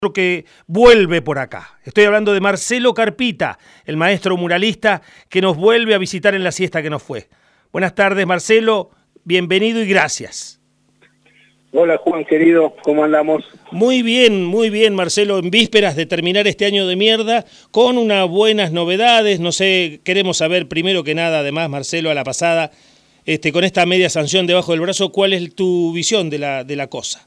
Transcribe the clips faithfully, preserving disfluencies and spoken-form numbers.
que vuelve por acá. Estoy hablando de Marcelo Carpita, el maestro muralista que nos vuelve a visitar en la siesta que nos fue. Buenas tardes, Marcelo, bienvenido y gracias. Hola Juan, querido, ¿cómo andamos? Muy bien, muy bien, Marcelo, en vísperas de terminar este año de mierda, con unas buenas novedades. No sé, queremos saber primero que nada, además, Marcelo, a la pasada, este, con esta media sanción debajo del brazo, ¿cuál es tu visión de la, de la cosa?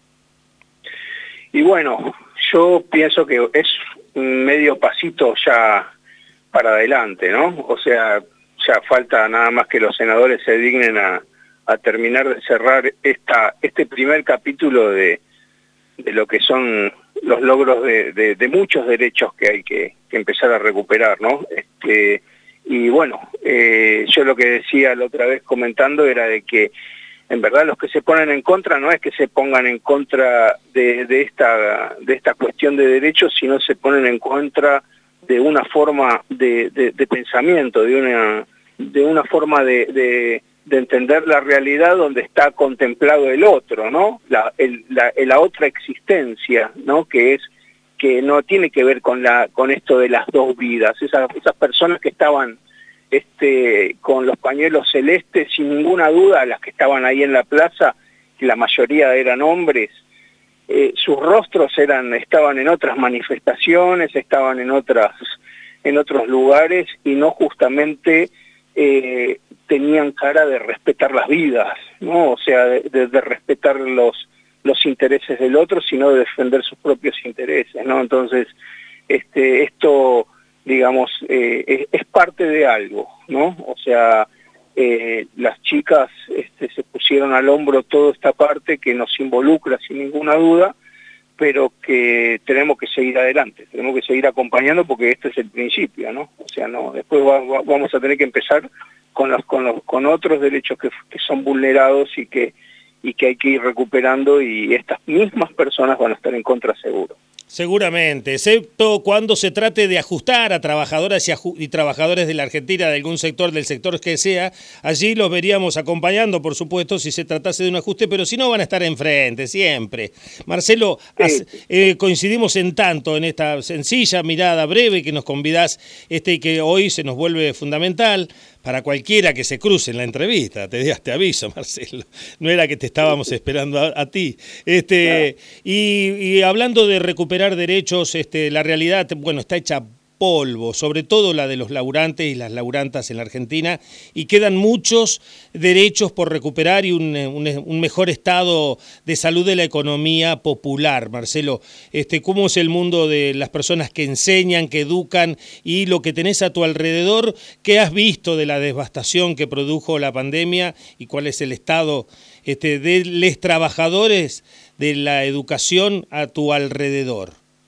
Y bueno, yo pienso que es un medio pasito ya para adelante, ¿no? O sea, ya falta nada más que los senadores se dignen a, a terminar de cerrar esta este primer capítulo de, de lo que son los logros de, de, de muchos derechos que hay que, que empezar a recuperar, ¿no? Este, y bueno, eh, yo lo que decía la otra vez comentando era de que en verdad los que se ponen en contra no es que se pongan en contra de, de, esta, de esta cuestión de derechos, sino se ponen en contra de una forma de, de, de pensamiento, de una, de una forma de, de, de entender la realidad donde está contemplado el otro, ¿no? La, el, la, la otra existencia, ¿no? Que es que no tiene que ver con, la, con esto de las dos vidas. Esas, esas personas que estaban Este, con los pañuelos celestes, sin ninguna duda, las que estaban ahí en la plaza, que la mayoría eran hombres, eh, sus rostros eran, estaban en otras manifestaciones, estaban en otras, en otros lugares, y no justamente eh, tenían cara de respetar las vidas, ¿no? O sea, de, de, de respetar los, los intereses del otro, sino de defender sus propios intereses, ¿no? Entonces, este, esto digamos, eh, es, es parte de algo, ¿no? O sea, eh, las chicas este, se pusieron al hombro toda esta parte que nos involucra sin ninguna duda, pero que tenemos que seguir adelante, tenemos que seguir acompañando porque este es el principio, ¿no? O sea, no, después va, va, vamos a tener que empezar con los, con los, con otros derechos que, que son vulnerados y que, y que hay que ir recuperando, y estas mismas personas van a estar en contra seguro. Seguramente, excepto cuando se trate de ajustar a trabajadoras y, aju y trabajadores de la Argentina, de algún sector, del sector que sea, allí los veríamos acompañando, por supuesto, si se tratase de un ajuste, pero si no van a estar enfrente, siempre. Marcelo, sí. eh, coincidimos en tanto en esta sencilla mirada breve que nos convidás este, y que hoy se nos vuelve fundamental para cualquiera que se cruce en la entrevista. Te, te aviso, Marcelo, no era que te estábamos esperando a, a ti. Este, y, y hablando de recuperar derechos, este, la realidad, bueno, está hecha polvo, sobre todo la de los laburantes y las laburantas en la Argentina, y quedan muchos derechos por recuperar y un, un, un mejor estado de salud de la economía popular. Marcelo, este, ¿cómo es el mundo de las personas que enseñan, que educan, y lo que tenés a tu alrededor? ¿Qué has visto de la devastación que produjo la pandemia y cuál es el estado este, de los trabajadores de la educación a tu alrededor?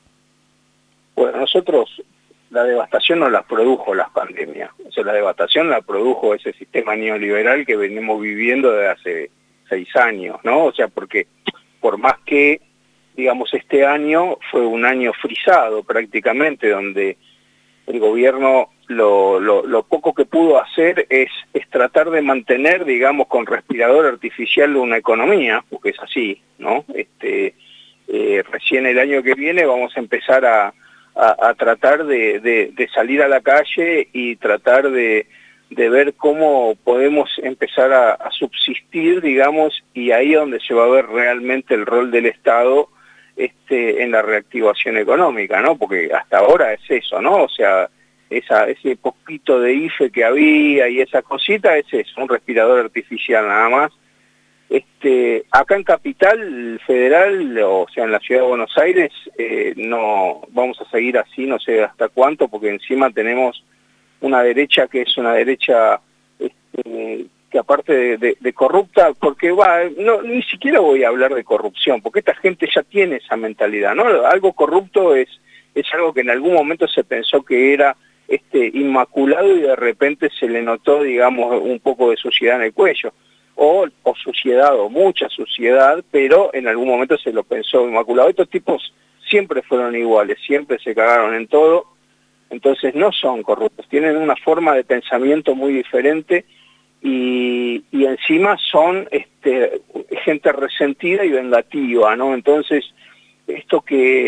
Bueno, nosotros la devastación no la produjo las pandemias, o sea, la devastación la produjo ese sistema neoliberal que venimos viviendo desde hace seis años, ¿no? O sea, porque por más que, digamos, este año fue un año frisado prácticamente, donde el gobierno lo, lo, lo poco que pudo hacer es, es tratar de mantener, digamos, con respirador artificial una economía, porque es así, ¿no? Este, eh, recién el año que viene vamos a empezar a A, a tratar de, de, de salir a la calle y tratar de, de ver cómo podemos empezar a, a subsistir, digamos, y ahí es donde se va a ver realmente el rol del Estado este, en la reactivación económica, ¿no? Porque hasta ahora es eso, ¿no? O sea, esa, ese poquito de I F E que había y esa cosita es eso, un respirador artificial nada más. Este, acá en Capital Federal, o sea en la ciudad de Buenos Aires, eh, no vamos a seguir así, no sé hasta cuánto, porque encima tenemos una derecha que es una derecha este, que aparte de, de, de corrupta, porque va, no, ni siquiera voy a hablar de corrupción, porque esta gente ya tiene esa mentalidad, ¿no? Algo corrupto es, es algo que en algún momento se pensó que era este, inmaculado y de repente se le notó, digamos, un poco de suciedad en el cuello. O, o suciedad, o mucha suciedad, pero en algún momento se lo pensó inmaculado. Estos tipos siempre fueron iguales, siempre se cagaron en todo, entonces no son corruptos, tienen una forma de pensamiento muy diferente y, y encima son este, gente resentida y vengativa, ¿no? Entonces, esto que,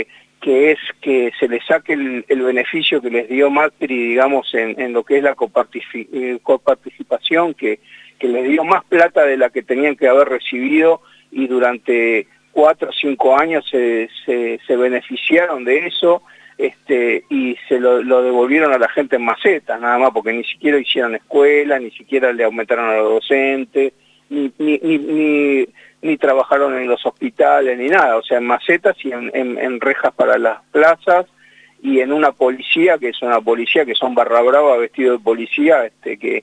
que es que se les saque el, el beneficio que les dio Macri, digamos, en, en lo que es la coparticipi- eh, coparticipación, que, que les dio más plata de la que tenían que haber recibido, y durante cuatro o cinco años se, se, se beneficiaron de eso, este, y se lo, lo devolvieron a la gente en macetas, nada más, porque ni siquiera hicieron escuela, ni siquiera le aumentaron a los docentes, ni, ni, ni, ni ni trabajaron en los hospitales, ni nada, o sea, en macetas y en, en, en rejas para las plazas, y en una policía, que es una policía que son barra brava vestidos de policía, este, que,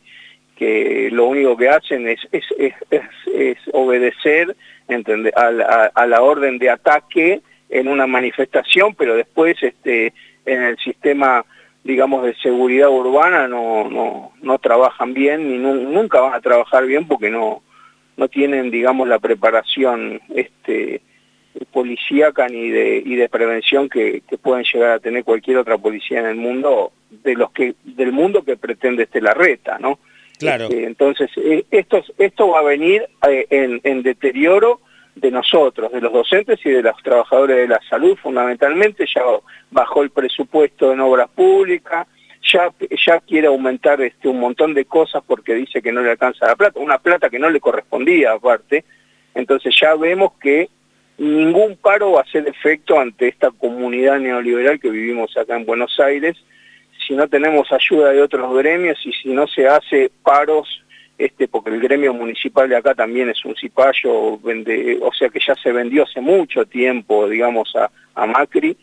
que lo único que hacen es, es, es, es, es obedecer, ¿entendés?, a, a, a la orden de ataque en una manifestación, pero después este, en el sistema, digamos, de seguridad urbana no, no, no trabajan bien, ni nu nunca van a trabajar bien porque no no tienen, digamos, la preparación este, policíaca ni de, y de prevención que, que pueden llegar a tener cualquier otra policía en el mundo, de los que del mundo que pretende este Larreta, ¿no? Claro. Este, entonces, eh, esto, esto va a venir eh, en, en deterioro de nosotros, de los docentes y de los trabajadores de la salud, fundamentalmente. Ya bajó el presupuesto en obras públicas, Ya, ya quiere aumentar este, un montón de cosas porque dice que no le alcanza la plata, una plata que no le correspondía aparte. Entonces ya vemos que ningún paro va a hacer efecto ante esta comunidad neoliberal que vivimos acá en Buenos Aires, si no tenemos ayuda de otros gremios y si no se hace paros, este, porque el gremio municipal de acá también es un cipayo, vende, o sea que ya se vendió hace mucho tiempo, digamos, a, a Macri.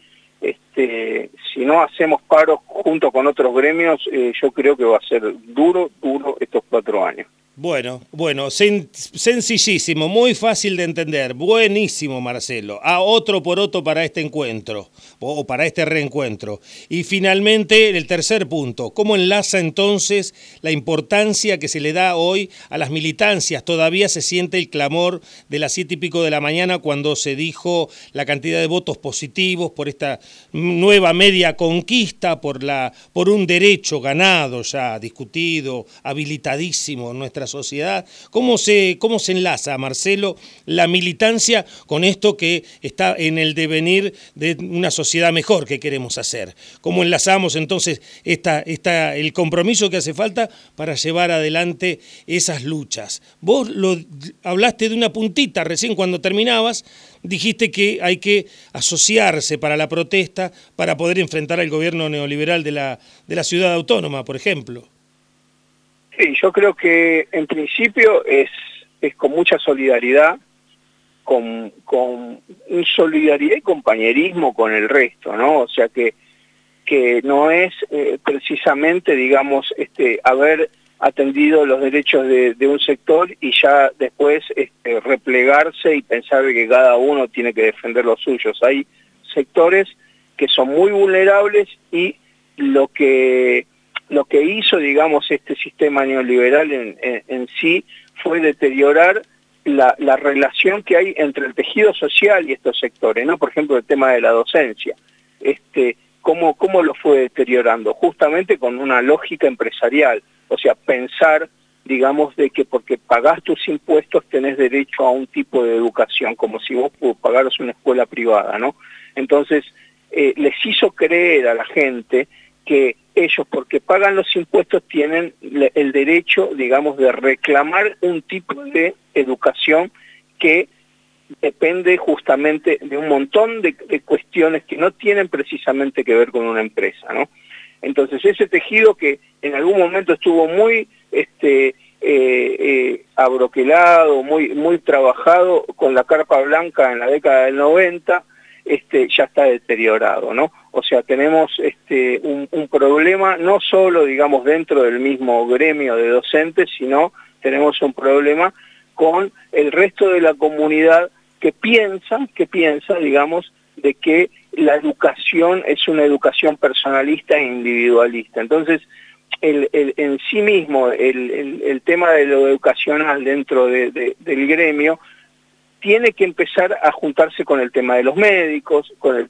Este, si no hacemos paros junto con otros gremios, eh, yo creo que va a ser duro, duro estos cuatro años. Bueno, bueno, sen sencillísimo, muy fácil de entender, buenísimo, Marcelo. A otro poroto para este encuentro, o para este reencuentro. Y finalmente, el tercer punto, ¿cómo enlaza entonces la importancia que se le da hoy a las militancias? Todavía se siente el clamor de las siete y pico de la mañana cuando se dijo la cantidad de votos positivos por esta nueva media conquista, por, la, por un derecho ganado ya, discutido, habilitadísimo en nuestra sociedad. ¿Cómo se, cómo se enlaza, Marcelo, la militancia con esto que está en el devenir de una sociedad mejor que queremos hacer? ¿Cómo enlazamos entonces esta, esta, el compromiso que hace falta para llevar adelante esas luchas? Vos lo, hablaste de una puntita recién cuando terminabas, dijiste que hay que asociarse para la protesta para poder enfrentar al gobierno neoliberal de la, de la ciudad autónoma, por ejemplo. Sí, yo creo que en principio es, es con mucha solidaridad, con, con solidaridad y compañerismo con el resto, ¿no? O sea que, que no es eh, precisamente, digamos, este, haber atendido los derechos de, de un sector y ya después este, replegarse y pensar que cada uno tiene que defender los suyos. Hay sectores que son muy vulnerables y lo que... Lo que hizo, digamos, este sistema neoliberal en, en, en sí fue deteriorar la, la relación que hay entre el tejido social y estos sectores, ¿no? Por ejemplo, el tema de la docencia. Este, ¿cómo, cómo lo fue deteriorando? Justamente con una lógica empresarial, o sea, pensar, digamos, de que porque pagás tus impuestos tenés derecho a un tipo de educación, como si vos pagaras una escuela privada, ¿no? Entonces, eh, les hizo creer a la gente que ellos, porque pagan los impuestos, tienen el derecho, digamos, de reclamar un tipo de educación que depende justamente de un montón de, de cuestiones que no tienen precisamente que ver con una empresa, ¿no? Entonces, ese tejido que en algún momento estuvo muy este, eh, eh, abroquelado, muy, muy trabajado con la carpa blanca en la década del noventa, este, ya está deteriorado, ¿no? O sea, tenemos este, un, un problema no solo, digamos, dentro del mismo gremio de docentes, sino tenemos un problema con el resto de la comunidad que piensa, que piensa, digamos, de que la educación es una educación personalista e individualista. Entonces, el, el, en sí mismo, el, el, el tema de lo educacional dentro de, de, del gremio tiene que empezar a juntarse con el tema de los médicos, con el tema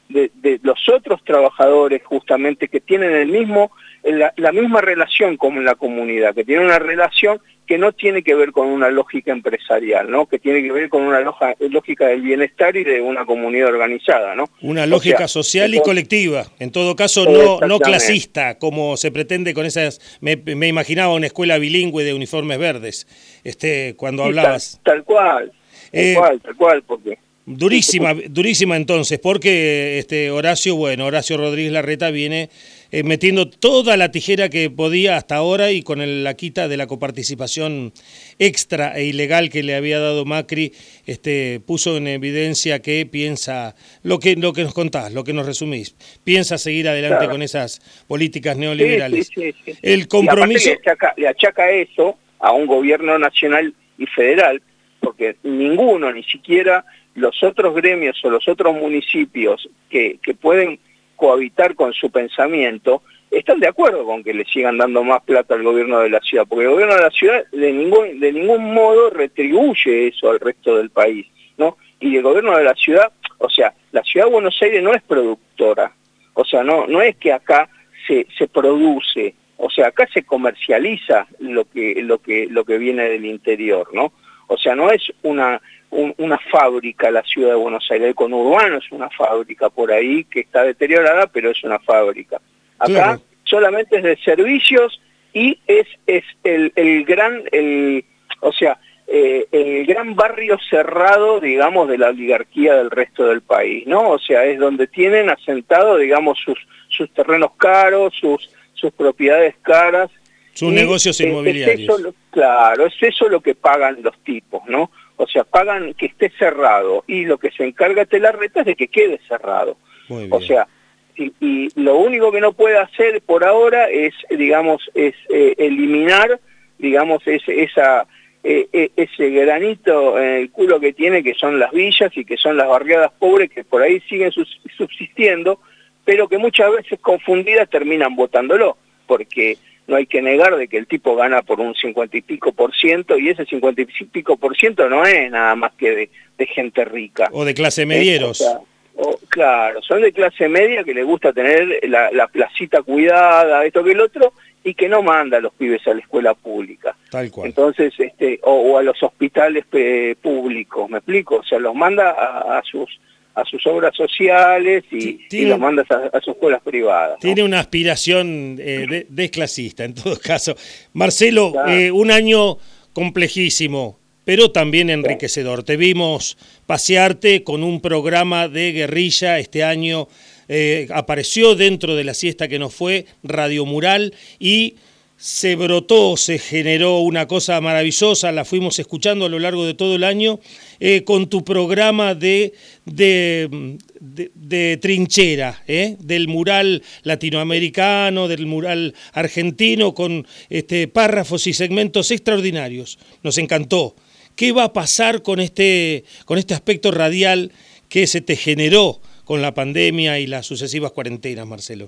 de, de los otros trabajadores justamente que tienen el mismo, la, la misma relación con la comunidad, que tienen una relación que no tiene que ver con una lógica empresarial, ¿no? Que tiene que ver con una loja, lógica del bienestar y de una comunidad organizada, ¿no? Una lógica o sea, social entonces, y colectiva, en todo caso no, no clasista, como se pretende con esas, me, me imaginaba una escuela bilingüe de uniformes verdes, este, cuando sí, hablabas. Tal, tal cual, tal eh, cual, tal cual, porque... Durísima, durísima entonces, porque este Horacio, bueno, Horacio Rodríguez Larreta viene eh, metiendo toda la tijera que podía hasta ahora y con el, la quita de la coparticipación extra e ilegal que le había dado Macri, este puso en evidencia que piensa, lo que, lo que nos contás, lo que nos resumís, piensa seguir adelante claro. con esas políticas neoliberales. Sí, sí, sí, sí. El compromiso... Le achaca, le achaca eso a un gobierno nacional y federal, porque ninguno, ni siquiera los otros gremios o los otros municipios que, que pueden cohabitar con su pensamiento, están de acuerdo con que le sigan dando más plata al gobierno de la ciudad, porque el gobierno de la ciudad de ningún, de ningún modo retribuye eso al resto del país, ¿no? Y el gobierno de la ciudad, o sea, la ciudad de Buenos Aires no es productora, o sea, no, no es que acá se, se produce, o sea, acá se comercializa lo que, lo que, lo que viene del interior, ¿no? O sea, no es una... una fábrica la ciudad de Buenos Aires, el conurbano es una fábrica por ahí que está deteriorada, pero es una fábrica. Acá claro. solamente es de servicios y es, es el, el gran, el, o sea, eh, el gran barrio cerrado, digamos, de la oligarquía del resto del país, ¿no? O sea, es donde tienen asentado, digamos, sus, sus terrenos caros, sus, sus propiedades caras. Sus negocios es, inmobiliarios. Es eso lo, claro, es eso lo que pagan los tipos, ¿no? O sea, pagan que esté cerrado y lo que se encarga Larreta es de que quede cerrado. Muy bien. O sea, y, y lo único que no puede hacer por ahora es, digamos, es eh, eliminar, digamos, ese, esa, eh, ese granito en el culo que tiene, que son las villas y que son las barriadas pobres que por ahí siguen subsistiendo, pero que muchas veces confundidas terminan votándolo, porque... no hay que negar de que el tipo gana por un cincuenta y pico por ciento, y ese cincuenta y pico por ciento no es nada más que de, de gente rica. O de clase medieros. Eh, o sea, o, claro, son de clase media que le gusta tener la, la placita cuidada, esto que el otro, y que no manda a los pibes a la escuela pública. Tal cual. Entonces, este, o, o a los hospitales eh, públicos, ¿me explico? O sea, los manda a, a sus... a sus obras sociales y, tiene, y los mandas a, a sus escuelas privadas, ¿no? Tiene una aspiración eh, de, desclasista, en todo caso. Marcelo, claro. eh, un año complejísimo, pero también enriquecedor. Te vimos pasearte con un programa de guerrilla este año, eh, apareció dentro de la siesta que nos fue Radio Mural y... se brotó, se generó una cosa maravillosa, la fuimos escuchando a lo largo de todo el año, eh, con tu programa de, de, de, de trinchera, ¿eh? del mural latinoamericano, del mural argentino, con este, párrafos y segmentos extraordinarios. Nos encantó. ¿Qué va a pasar con este, con este aspecto radial que se te generó con la pandemia y las sucesivas cuarentenas, Marcelo?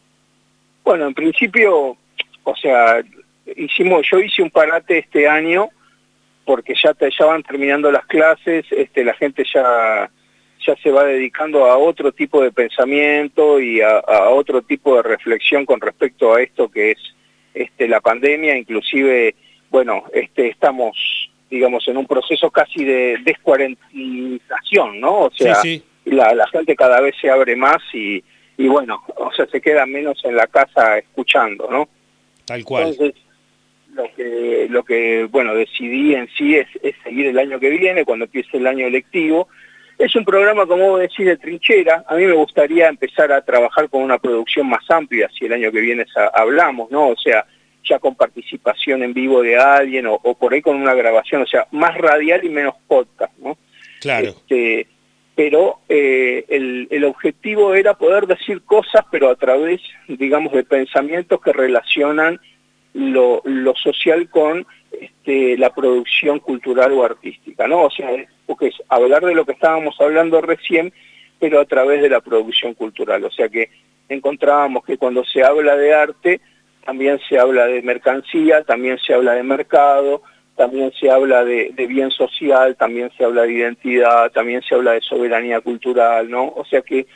Bueno, en principio... O sea, hicimos, yo hice un parate este año porque ya, te, ya van terminando las clases, este, la gente ya, ya se va dedicando a otro tipo de pensamiento y a, a otro tipo de reflexión con respecto a esto que es este, la pandemia. Inclusive, bueno, este, estamos, digamos, en un proceso casi de descuarentización, ¿no? O sea, sí, sí. La, la gente cada vez se abre más y, y bueno, o sea, se queda menos en la casa escuchando, ¿no? Tal cual. Entonces, lo que, lo que bueno, decidí en sí es, es seguir el año que viene, cuando empiece el año electivo. Es un programa, como vos decís, de trinchera. A mí me gustaría empezar a trabajar con una producción más amplia, si el año que viene hablamos, ¿no? O sea, ya con participación en vivo de alguien, o, o por ahí con una grabación, o sea, más radial y menos podcast, ¿no? Claro. Este, pero eh, el, el objetivo era poder decir cosas, pero a través, digamos, de pensamientos que relacionan lo, lo social con este, la producción cultural o artística, ¿no? O sea, porque es hablar de lo que estábamos hablando recién, pero a través de la producción cultural. O sea que encontrábamos que cuando se habla de arte, también se habla de mercancía, también se habla de mercado, también se habla de, de bien social, también se habla de identidad, también se habla de soberanía cultural, ¿no? O sea que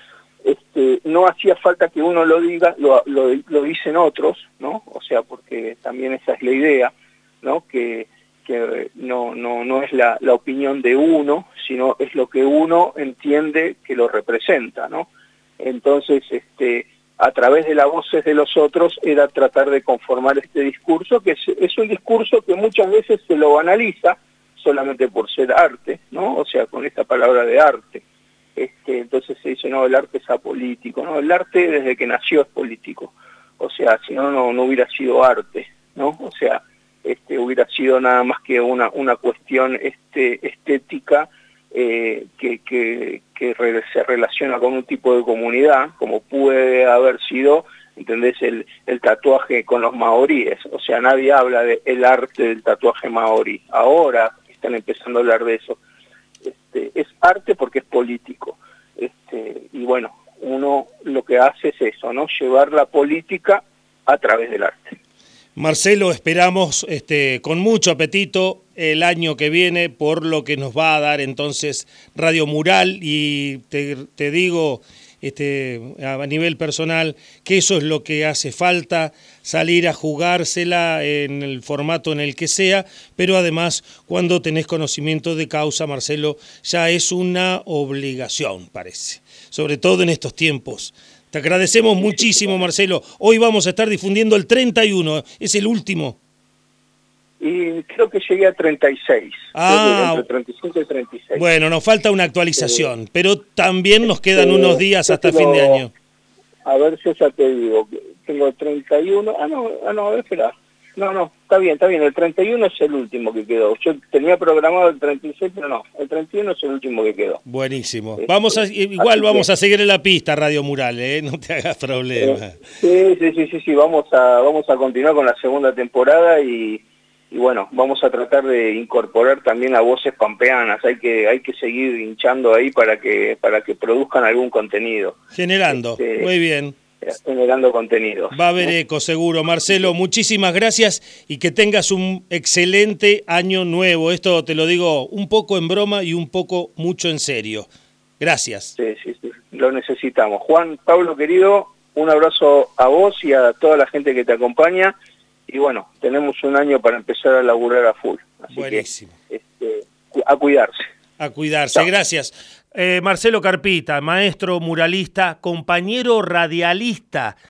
este, no hacía falta que uno lo diga, lo, lo, lo dicen otros, ¿no? O sea, porque también esa es la idea, ¿no? Que, que no, no, no es la, la opinión de uno, sino es lo que uno entiende que lo representa, ¿no? Entonces, este, a través de las voces de los otros era tratar de conformar este discurso, que es, es un discurso que muchas veces se lo banaliza solamente por ser arte, ¿no? O sea, con esta palabra de arte. Este, entonces se dice, no, el arte es apolítico, ¿no? El arte desde que nació es político. O sea, si no, no, no hubiera sido arte, ¿no? O sea, este, hubiera sido nada más que una, una cuestión este, estética eh, que, que, que re, se relaciona con un tipo de comunidad, como puede haber sido, ¿entendés? El, el tatuaje con los maoríes. O sea, nadie habla del arte del tatuaje maorí. Ahora están empezando a hablar de eso. Este, es arte porque es político. Este, y bueno, uno lo que hace es eso, ¿no? Llevar la política a través del arte. Marcelo, esperamos este, con mucho apetito el año que viene por lo que nos va a dar entonces Radio Mural, y te, te digo este, a nivel personal que eso es lo que hace falta, salir a jugársela en el formato en el que sea, pero además cuando tenés conocimiento de causa, Marcelo, ya es una obligación, parece, sobre todo en estos tiempos. Te agradecemos muchísimo, Marcelo. Hoy vamos a estar difundiendo el treinta y uno, es el último. Y creo que llegué a treinta y seis. Ah, entre treinta y cinco y treinta y seis. Bueno, nos falta una actualización, eh, pero también nos quedan eh, unos días hasta lo, fin de año. A ver, yo ya te digo, tengo treinta y uno. Ah, no, ah, no, espera. No, no, está bien, está bien. El treinta y uno es el último que quedó. Yo tenía programado el treinta y seis, pero no. El treinta y uno es el último que quedó. Buenísimo. Vamos a, igual vamos que, a seguir en la pista, Radio Mural, ¿eh? No te hagas problema. Eh, sí, sí, sí, sí, sí. Vamos a, vamos a continuar con la segunda temporada y, y bueno, vamos a tratar de incorporar también a voces pampeanas. Hay que, hay que seguir hinchando ahí para que, para que produzcan algún contenido. Generando. Este, muy bien. Generando contenidos. Va a haber eco, seguro. Marcelo, muchísimas gracias y que tengas un excelente año nuevo. Esto te lo digo un poco en broma y un poco mucho en serio. Gracias. Sí, sí, sí. Lo necesitamos. Juan, Pablo, querido, un abrazo a vos y a toda la gente que te acompaña. Y bueno, tenemos un año para empezar a laburar a full. Así Buenísimo. Que, este, a cuidarse. A cuidarse. Chao. Gracias. Eh, Marcelo Carpita, maestro muralista, compañero radialista